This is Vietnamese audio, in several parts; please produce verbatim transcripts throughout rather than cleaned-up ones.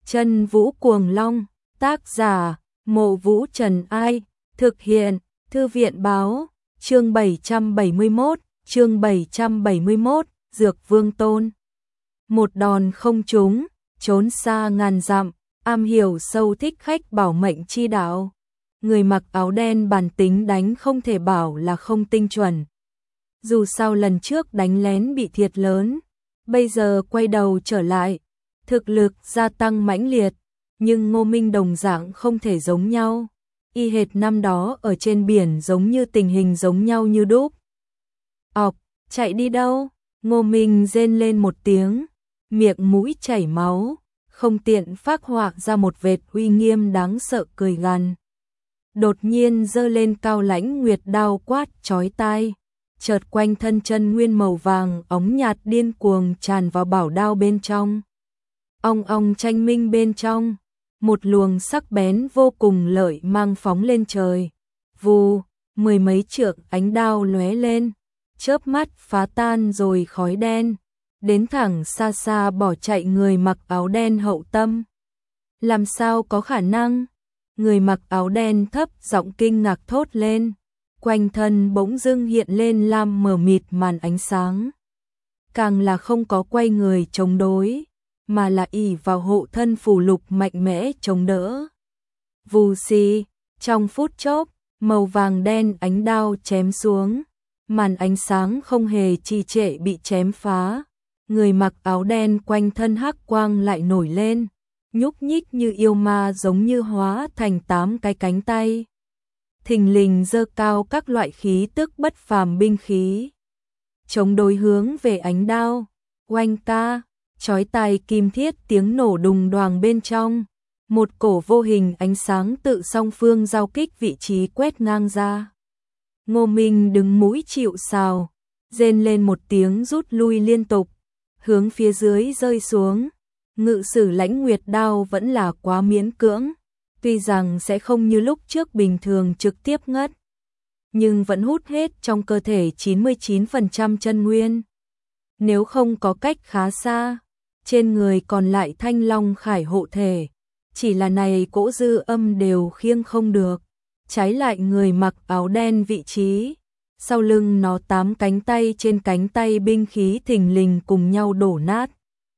Chân Vũ Cuồng Long, tác giả, Mộ Vũ Trần Ai, thực hiện, Thư viện Báo, chương bảy trăm bảy mươi mốt, chương bảy trăm bảy mươi mốt, Dược Vương Tôn. Một đòn không trúng, trốn xa ngàn dặm, am hiểu sâu thích khách bảo mệnh chi đạo. Người mặc áo đen bản tính đánh không thể bảo là không tinh chuẩn. Dù sao lần trước đánh lén bị thiệt lớn, bây giờ quay đầu trở lại, thực lực gia tăng mãnh liệt, nhưng Ngô Minh đồng dạng không thể giống nhau. Y hệt năm đó ở trên biển giống như tình hình giống nhau như đúc. Ọc, chạy đi đâu? Ngô Minh rên lên một tiếng, miệng mũi chảy máu, không tiện phác họa ra một vệt uy nghiêm đáng sợ cười gằn. Đột nhiên giơ lên cao lãnh nguyệt đao quát chói tai, chợt quanh thân chân nguyên màu vàng óng nhạt điên cuồng tràn vào bảo đao bên trong. Ong ong tranh minh bên trong, một luồng sắc bén vô cùng lợi mang phóng lên trời. Vù, mười mấy trượng ánh đao lóe lên, chớp mắt phá tan rồi khói đen, đến thẳng xa xa bỏ chạy người mặc áo đen hậu tâm. Làm sao có khả năng? Người mặc áo đen thấp giọng kinh ngạc thốt lên, quanh thân bỗng dưng hiện lên lam mờ mịt màn ánh sáng. Càng là không có quay người chống đối, mà là ỷ vào hộ thân phù lục mạnh mẽ chống đỡ. Vù xì, trong phút chốc, màu vàng đen ánh đao chém xuống, màn ánh sáng không hề trì trệ bị chém phá. Người mặc áo đen quanh thân hắc quang lại nổi lên, nhúc nhích như yêu ma giống như hóa thành tám cái cánh tay. Thình lình giơ cao các loại khí tức bất phàm binh khí, chống đối hướng về ánh đao. Oanh ca, chói tai kim thiết tiếng nổ đùng đoàng bên trong, một cổ vô hình ánh sáng tự song phương giao kích vị trí quét ngang ra. Ngô Minh đứng mũi chịu sào, rên lên một tiếng rút lui liên tục, hướng phía dưới rơi xuống. Ngự sử lãnh nguyệt đao vẫn là quá miễn cưỡng, tuy rằng sẽ không như lúc trước bình thường trực tiếp ngất, nhưng vẫn hút hết trong cơ thể chín mươi chín phần trăm chân nguyên. Nếu không có cách khá xa, trên người còn lại thanh long khải hộ thể, chỉ là này cỗ dư âm đều khiêng không được. Trái lại người mặc áo đen vị trí, sau lưng nó tám cánh tay trên cánh tay binh khí thình lình cùng nhau đổ nát,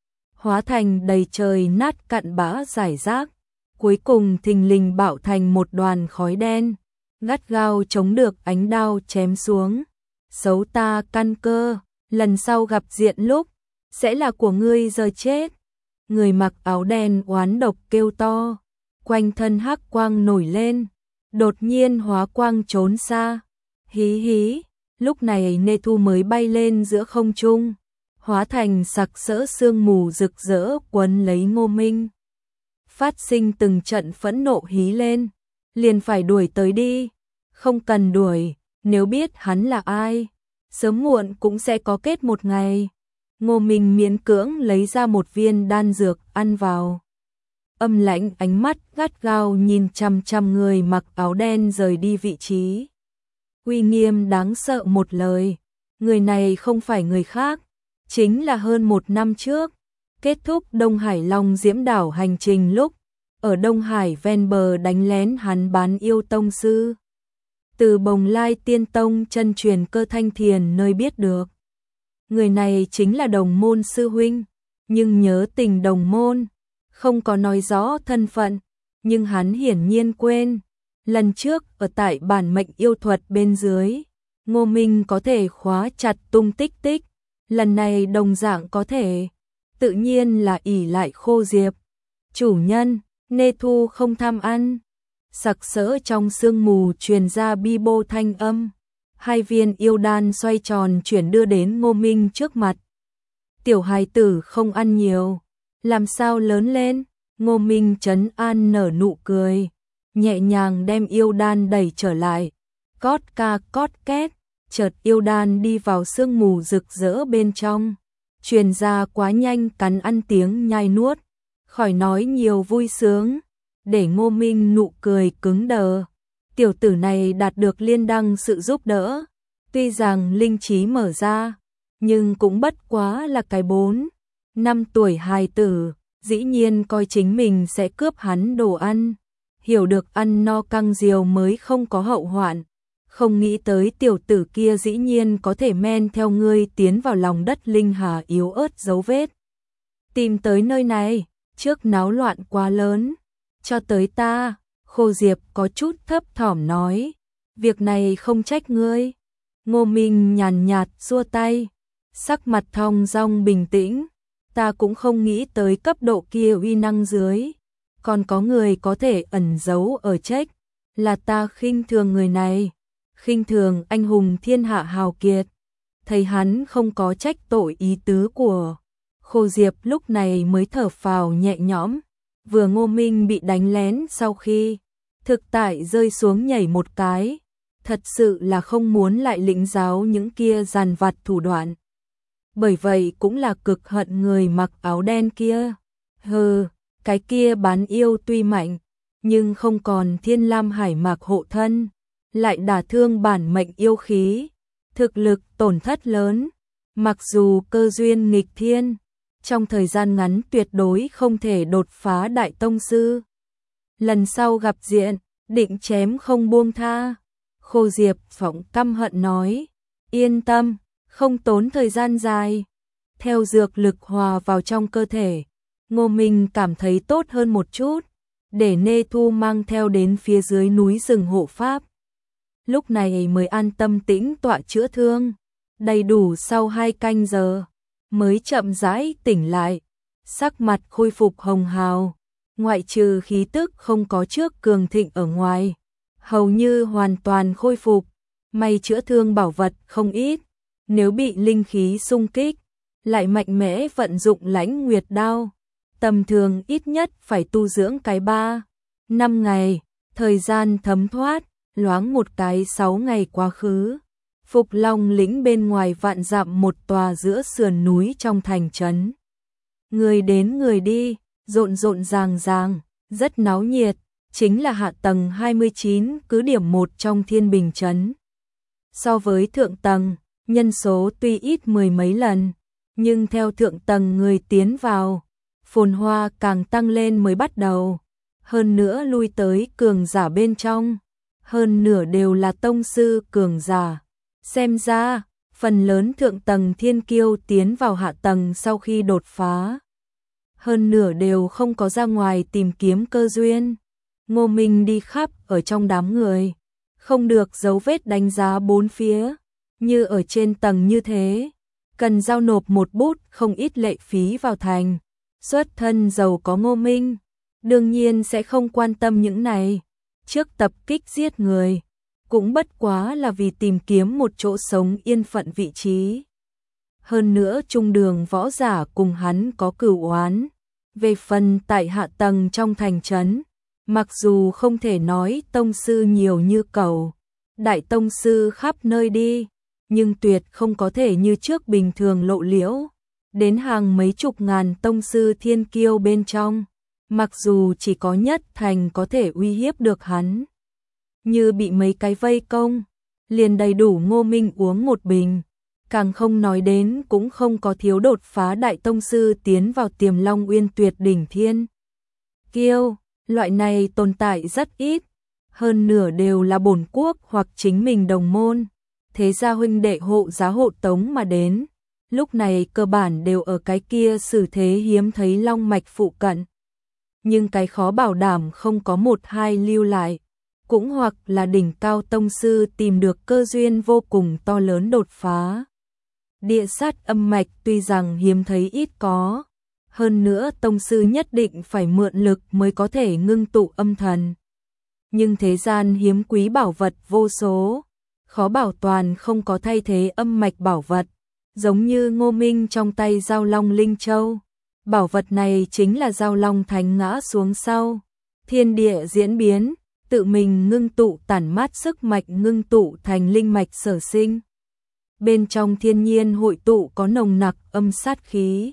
hóa thành đầy trời nát cặn bã rải rác, cuối cùng thình lình bạo thành một đoàn khói đen, gắt gao chống được ánh đao chém xuống. Xấu ta căn cơ, lần sau gặp diện lúc, sẽ là của ngươi giờ chết. Người mặc áo đen oán độc kêu to, quanh thân hắc quang nổi lên, đột nhiên hóa quang trốn xa. Hí hí, lúc này Nê Thu mới bay lên giữa không trung, hóa thành sặc sỡ sương mù rực rỡ quấn lấy Ngô Minh. Phát sinh từng trận phẫn nộ hí lên, liền phải đuổi tới đi. Không cần đuổi, nếu biết hắn là ai, sớm muộn cũng sẽ có kết một ngày. Ngô Minh miễn cưỡng lấy ra một viên đan dược ăn vào. Âm lãnh ánh mắt gắt gao nhìn chằm chằm người mặc áo đen rời đi vị trí. Uy nghiêm đáng sợ một lời, người này không phải người khác, chính là hơn một năm trước, kết thúc Đông Hải Long Diễm Đảo hành trình lúc, ở Đông Hải ven bờ đánh lén hắn bán yêu tông sư. Từ Bồng Lai Tiên Tông chân truyền Cơ Thanh Thiền nơi biết được. Người này chính là đồng môn sư huynh, nhưng nhớ tình đồng môn, không có nói rõ thân phận, nhưng hắn hiển nhiên quên. Lần trước ở tại bản mệnh yêu thuật bên dưới, Ngô Minh có thể khóa chặt tung tích tích, lần này đồng dạng có thể, tự nhiên là ỷ lại Khô Diệp. Chủ nhân, Nê Thu không tham ăn. Sặc sỡ trong sương mù truyền ra bi bô thanh âm, hai viên yêu đan xoay tròn chuyển đưa đến Ngô Minh trước mặt. Tiểu hài tử không ăn nhiều, làm sao lớn lên? Ngô Minh trấn an nở nụ cười, nhẹ nhàng đem yêu đan đẩy trở lại. Cót ca cót két, chợt yêu đan đi vào sương mù rực rỡ bên trong, truyền ra quá nhanh cắn ăn tiếng nhai nuốt, khỏi nói nhiều vui sướng, để Ngô Minh nụ cười cứng đờ. Tiểu tử này đạt được liên đăng sự giúp đỡ, tuy rằng linh trí mở ra, nhưng cũng bất quá là cái bốn, năm tuổi hài tử, dĩ nhiên coi chính mình sẽ cướp hắn đồ ăn, hiểu được ăn no căng diều mới không có hậu hoạn, không nghĩ tới tiểu tử kia dĩ nhiên có thể men theo ngươi tiến vào lòng đất linh hà yếu ớt dấu vết. Tìm tới nơi này, trước náo loạn quá lớn, cho tới ta, Khô Diệp có chút thấp thỏm nói, việc này không trách ngươi. Ngô Minh nhàn nhạt xua tay, sắc mặt thong dong bình tĩnh, ta cũng không nghĩ tới cấp độ kia uy năng dưới, còn có người có thể ẩn giấu ở trách, là ta khinh thường người này, khinh thường anh hùng thiên hạ hào kiệt, thấy hắn không có trách tội ý tứ của Khô Diệp lúc này mới thở phào nhẹ nhõm, vừa Ngô Minh bị đánh lén sau khi thực tại rơi xuống nhảy một cái, thật sự là không muốn lại lĩnh giáo những kia giàn vặt thủ đoạn. Bởi vậy cũng là cực hận người mặc áo đen kia. Hừ, cái kia bán yêu tuy mạnh, nhưng không còn Thiên Lam Hải Mạc hộ thân, lại đả thương bản mệnh yêu khí, thực lực tổn thất lớn, mặc dù cơ duyên nghịch thiên, trong thời gian ngắn tuyệt đối không thể đột phá đại tông sư. Lần sau gặp diện, định chém không buông tha. Khô Diệp phỏng căm hận nói, yên tâm, không tốn thời gian dài. Theo dược lực hòa vào trong cơ thể, Ngô Minh cảm thấy tốt hơn một chút, để Nê Thu mang theo đến phía dưới núi rừng hộ pháp. Lúc này mới an tâm tĩnh tọa chữa thương, đầy đủ sau hai canh giờ, mới chậm rãi tỉnh lại, sắc mặt khôi phục hồng hào, ngoại trừ khí tức không có trước cường thịnh ở ngoài, hầu như hoàn toàn khôi phục, may chữa thương bảo vật không ít, nếu bị linh khí xung kích, lại mạnh mẽ vận dụng Lãnh Nguyệt đao, tầm thường ít nhất phải tu dưỡng cái ba, năm ngày, thời gian thấm thoát, loáng một cái sáu ngày quá khứ. Phục Long lĩnh bên ngoài vạn dặm một tòa giữa sườn núi trong thành trấn. Người đến người đi, rộn rộn ràng ràng, rất náo nhiệt, chính là hạ tầng hai mươi chín cứ điểm một trong Thiên Bình trấn. So với thượng tầng, nhân số tuy ít mười mấy lần, nhưng theo thượng tầng người tiến vào, phồn hoa càng tăng lên mới bắt đầu. Hơn nữa lui tới cường giả bên trong, hơn nửa đều là tông sư cường giả. Xem ra, phần lớn thượng tầng thiên kiêu tiến vào hạ tầng sau khi đột phá. Hơn nửa đều không có ra ngoài tìm kiếm cơ duyên. Ngô Minh đi khắp ở trong đám người, không được dấu vết đánh giá bốn phía, như ở trên tầng như thế. Cần giao nộp một bút không ít lệ phí vào thành. Xuất thân giàu có Ngô Minh, đương nhiên sẽ không quan tâm những này. Trước tập kích giết người, cũng bất quá là vì tìm kiếm một chỗ sống yên phận vị trí. Hơn nữa trung đường võ giả cùng hắn có cửu oán. Về phần tại hạ tầng trong thành trấn, mặc dù không thể nói tông sư nhiều như cầu, đại tông sư khắp nơi đi, nhưng tuyệt không có thể như trước bình thường lộ liễu. Đến hàng mấy chục ngàn tông sư thiên kiêu bên trong, mặc dù chỉ có nhất thành có thể uy hiếp được hắn. Như bị mấy cái vây công, liền đầy đủ Ngô Minh uống một bình, càng không nói đến cũng không có thiếu đột phá đại tông sư tiến vào Tiềm Long Uyên tuyệt đỉnh thiên kiêu, loại này tồn tại rất ít, hơn nửa đều là bổn quốc hoặc chính mình đồng môn, thế gia huynh đệ hộ giá hộ tống mà đến, lúc này cơ bản đều ở cái kia xử thế hiếm thấy long mạch phụ cận. Nhưng cái khó bảo đảm không có một hai lưu lại, cũng hoặc là đỉnh cao tông sư tìm được cơ duyên vô cùng to lớn đột phá. Địa sát âm mạch tuy rằng hiếm thấy ít có, hơn nữa tông sư nhất định phải mượn lực mới có thể ngưng tụ âm thần. Nhưng thế gian hiếm quý bảo vật vô số, khó bảo toàn không có thay thế âm mạch bảo vật, giống như Ngô Minh trong tay Giao Long Linh Châu. Bảo vật này chính là Giao Long Thánh ngã xuống sau, thiên địa diễn biến, tự mình ngưng tụ tản mát sức mạch ngưng tụ thành linh mạch sở sinh. Bên trong thiên nhiên hội tụ có nồng nặc âm sát khí,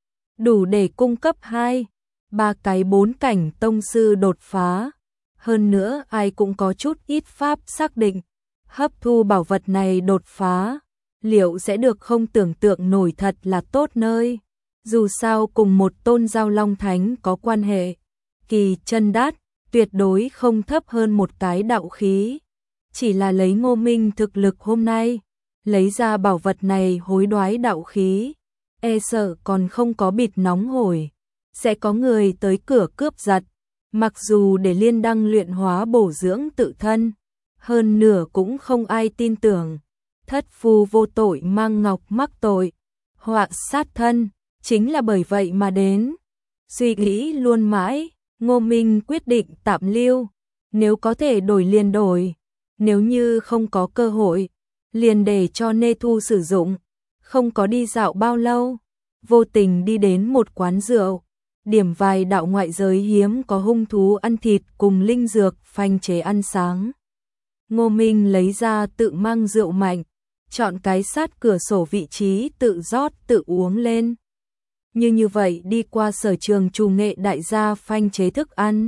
đủ để cung cấp hai, ba cái bốn cảnh tông sư đột phá. Hơn nữa ai cũng có chút ít pháp xác định, hấp thu bảo vật này đột phá, liệu sẽ được không tưởng tượng nổi thật là tốt nơi. Dù sao cùng một tôn Giao Long Thánh có quan hệ, kỳ chân đát, tuyệt đối không thấp hơn một cái đạo khí. Chỉ là lấy Ngô Minh thực lực hôm nay, lấy ra bảo vật này hối đoái đạo khí, e sợ còn không có bịt nóng hổi, sẽ có người tới cửa cướp giật. Mặc dù để liên đăng luyện hóa bổ dưỡng tự thân, hơn nửa cũng không ai tin tưởng. Thất phu vô tội mang ngọc mắc tội, họa sát thân, chính là bởi vậy mà đến. Suy nghĩ luôn mãi, Ngô Minh quyết định tạm lưu, nếu có thể đổi liền đổi, nếu như không có cơ hội, liền để cho Nê Thu sử dụng. Không có đi dạo bao lâu, vô tình đi đến một quán rượu, điểm vài đạo ngoại giới hiếm có hung thú ăn thịt cùng linh dược phanh chế ăn sáng. Ngô Minh lấy ra tự mang rượu mạnh, chọn cái sát cửa sổ vị trí tự rót tự uống lên. Như như vậy đi qua sở trường trù nghệ đại gia phanh chế thức ăn.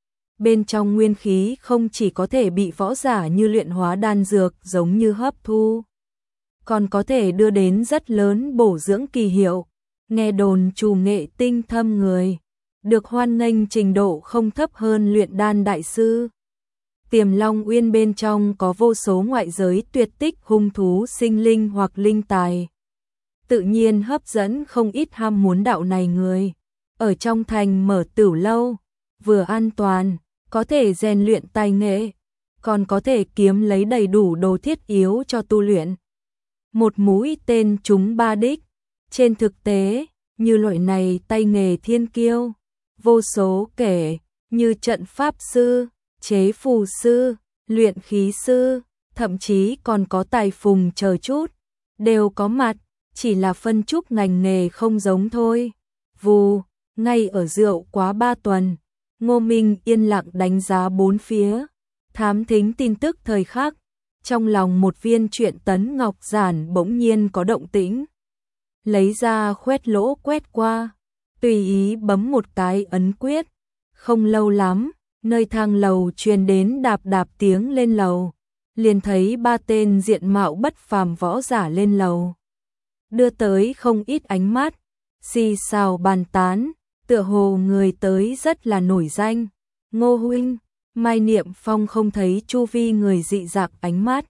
Bên trong nguyên khí không chỉ có thể bị võ giả như luyện hóa đan dược giống như hấp thu, còn có thể đưa đến rất lớn bổ dưỡng kỳ hiệu. Nghe đồn trù nghệ tinh thâm người, được hoan nghênh trình độ không thấp hơn luyện đan đại sư. Tiềm Long Uyên bên trong có vô số ngoại giới tuyệt tích hung thú sinh linh hoặc linh tài, tự nhiên hấp dẫn không ít ham muốn đạo này người. Ở trong thành mở tửu lâu, vừa an toàn, có thể rèn luyện tài nghệ, còn có thể kiếm lấy đầy đủ đồ thiết yếu cho tu luyện. Một mũi tên trúng ba đích. Trên thực tế, như loại này tay nghề thiên kiêu, vô số kể, như trận pháp sư, chế phù sư, luyện khí sư, thậm chí còn có tài phùng chờ chút, đều có mặt, chỉ là phân chút ngành nghề không giống thôi. Vù, ngay ở rượu quá ba tuần, Ngô Minh yên lặng đánh giá bốn phía, thám thính tin tức thời khắc, trong lòng một viên truyện tấn ngọc giản bỗng nhiên có động tĩnh. Lấy ra khoét lỗ quét qua, tùy ý bấm một cái ấn quyết. Không lâu lắm, nơi thang lầu truyền đến đạp đạp tiếng lên lầu, liền thấy ba tên diện mạo bất phàm võ giả lên lầu. Đưa tới không ít ánh mắt, xì xào bàn tán, tựa hồ người tới rất là nổi danh. Ngô huynh, Mai Niệm Phong không thấy chu vi người dị dạng ánh mắt,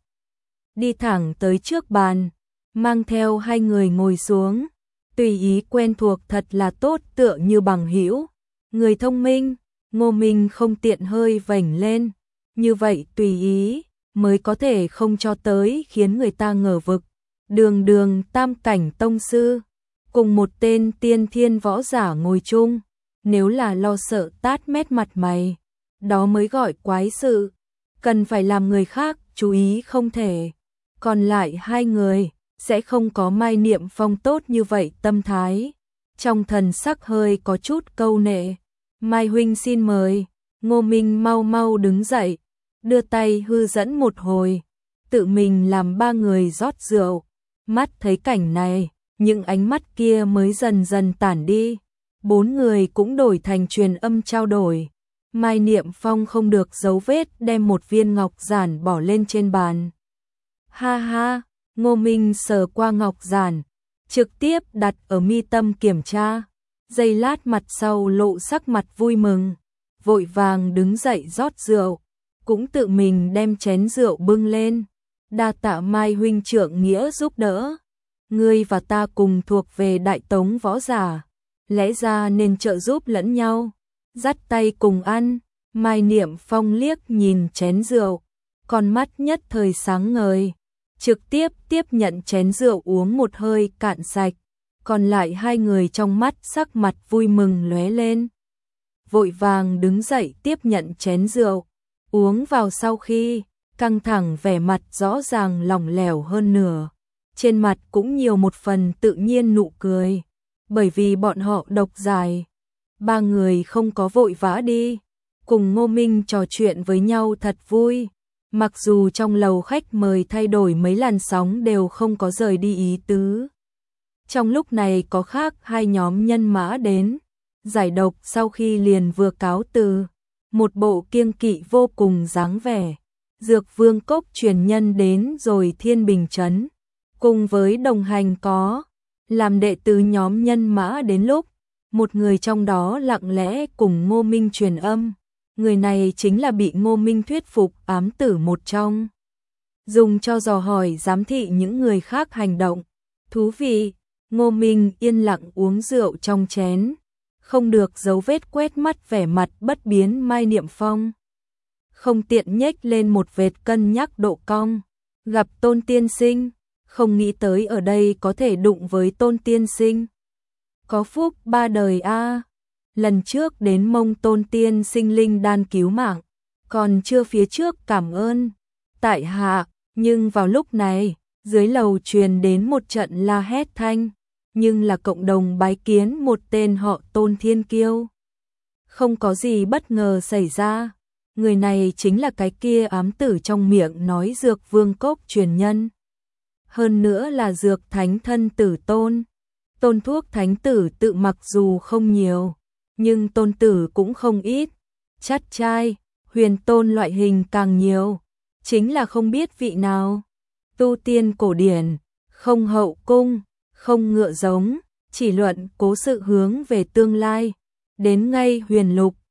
đi thẳng tới trước bàn, mang theo hai người ngồi xuống, tùy ý quen thuộc thật là tốt, tựa như bằng hữu. Người thông minh, Ngô Minh không tiện hơi vểnh lên, như vậy tùy ý mới có thể không cho tới khiến người ta ngờ vực. Đường đường tam cảnh tông sư, cùng một tên tiên thiên võ giả ngồi chung, nếu là lo sợ tát mét mặt mày, đó mới gọi quái sự, cần phải làm người khác chú ý không thể. Còn lại hai người sẽ không có Mai Niệm Phong tốt như vậy tâm thái, trong thần sắc hơi có chút câu nệ. Mai huynh xin mời. Ngô Minh mau mau đứng dậy, đưa tay hư dẫn một hồi, tự mình làm ba người rót rượu. Mắt thấy cảnh này, những ánh mắt kia mới dần dần tản đi, bốn người cũng đổi thành truyền âm trao đổi. Mai Niệm Phong không được giấu vết đem một viên ngọc giản bỏ lên trên bàn. Ha ha, Ngô Minh sờ qua ngọc giản, trực tiếp đặt ở mi tâm kiểm tra. Giây lát mặt sau lộ sắc mặt vui mừng, vội vàng đứng dậy rót rượu, cũng tự mình đem chén rượu bưng lên. Đa tạ Mai huynh trượng nghĩa giúp đỡ, ngươi và ta cùng thuộc về Đại Tống võ giả, lẽ ra nên trợ giúp lẫn nhau, dắt tay cùng ăn. Mai Niệm Phong liếc nhìn chén rượu, con mắt nhất thời sáng ngời, trực tiếp tiếp nhận chén rượu uống một hơi cạn sạch. Còn lại hai người trong mắt sắc mặt vui mừng lóe lên, vội vàng đứng dậy tiếp nhận chén rượu, uống vào sau khi, căng thẳng vẻ mặt rõ ràng lỏng lẻo hơn nửa, trên mặt cũng nhiều một phần tự nhiên nụ cười, bởi vì bọn họ độc dài. Ba người không có vội vã đi, cùng Ngô Minh trò chuyện với nhau thật vui, mặc dù trong lầu khách mời thay đổi mấy làn sóng đều không có rời đi ý tứ. Trong lúc này có khác hai nhóm nhân mã đến, giải độc sau khi liền vừa cáo từ, một bộ kiêng kỵ vô cùng dáng vẻ. Dược Vương Cốc truyền nhân đến rồi Thiên Bình Trấn, cùng với đồng hành có làm đệ tử nhóm nhân mã đến lúc, một người trong đó lặng lẽ cùng Ngô Minh truyền âm. Người này chính là bị Ngô Minh thuyết phục ám tử một trong. Dùng cho dò hỏi giám thị những người khác hành động. Thú vị, Ngô Minh yên lặng uống rượu trong chén. Không được dấu vết quét mắt vẻ mặt bất biến Mai Niệm Phong. Không tiện nhếch lên một vệt cân nhắc độ cong. Gặp Tôn tiên sinh, không nghĩ tới ở đây có thể đụng với Tôn tiên sinh. Có phúc ba đời a. Lần trước đến mông Tôn tiên sinh linh đan cứu mạng, còn chưa phía trước cảm ơn tại hạ, nhưng vào lúc này, dưới lầu truyền đến một trận la hét thanh, nhưng là cộng đồng bái kiến một tên họ Tôn thiên kiêu. Không có gì bất ngờ xảy ra, người này chính là cái kia ám tử trong miệng nói dược vương cốc truyền nhân. Hơn nữa là dược thánh thân tử Tôn. Tôn thuốc thánh tử tự mặc dù không nhiều, nhưng tôn tử cũng không ít. Chắt trai, huyền tôn loại hình càng nhiều, chính là không biết vị nào. Tu tiên cổ điển, không hậu cung, không ngựa giống, chỉ luận cố sự hướng về tương lai. Đến ngay huyền lục,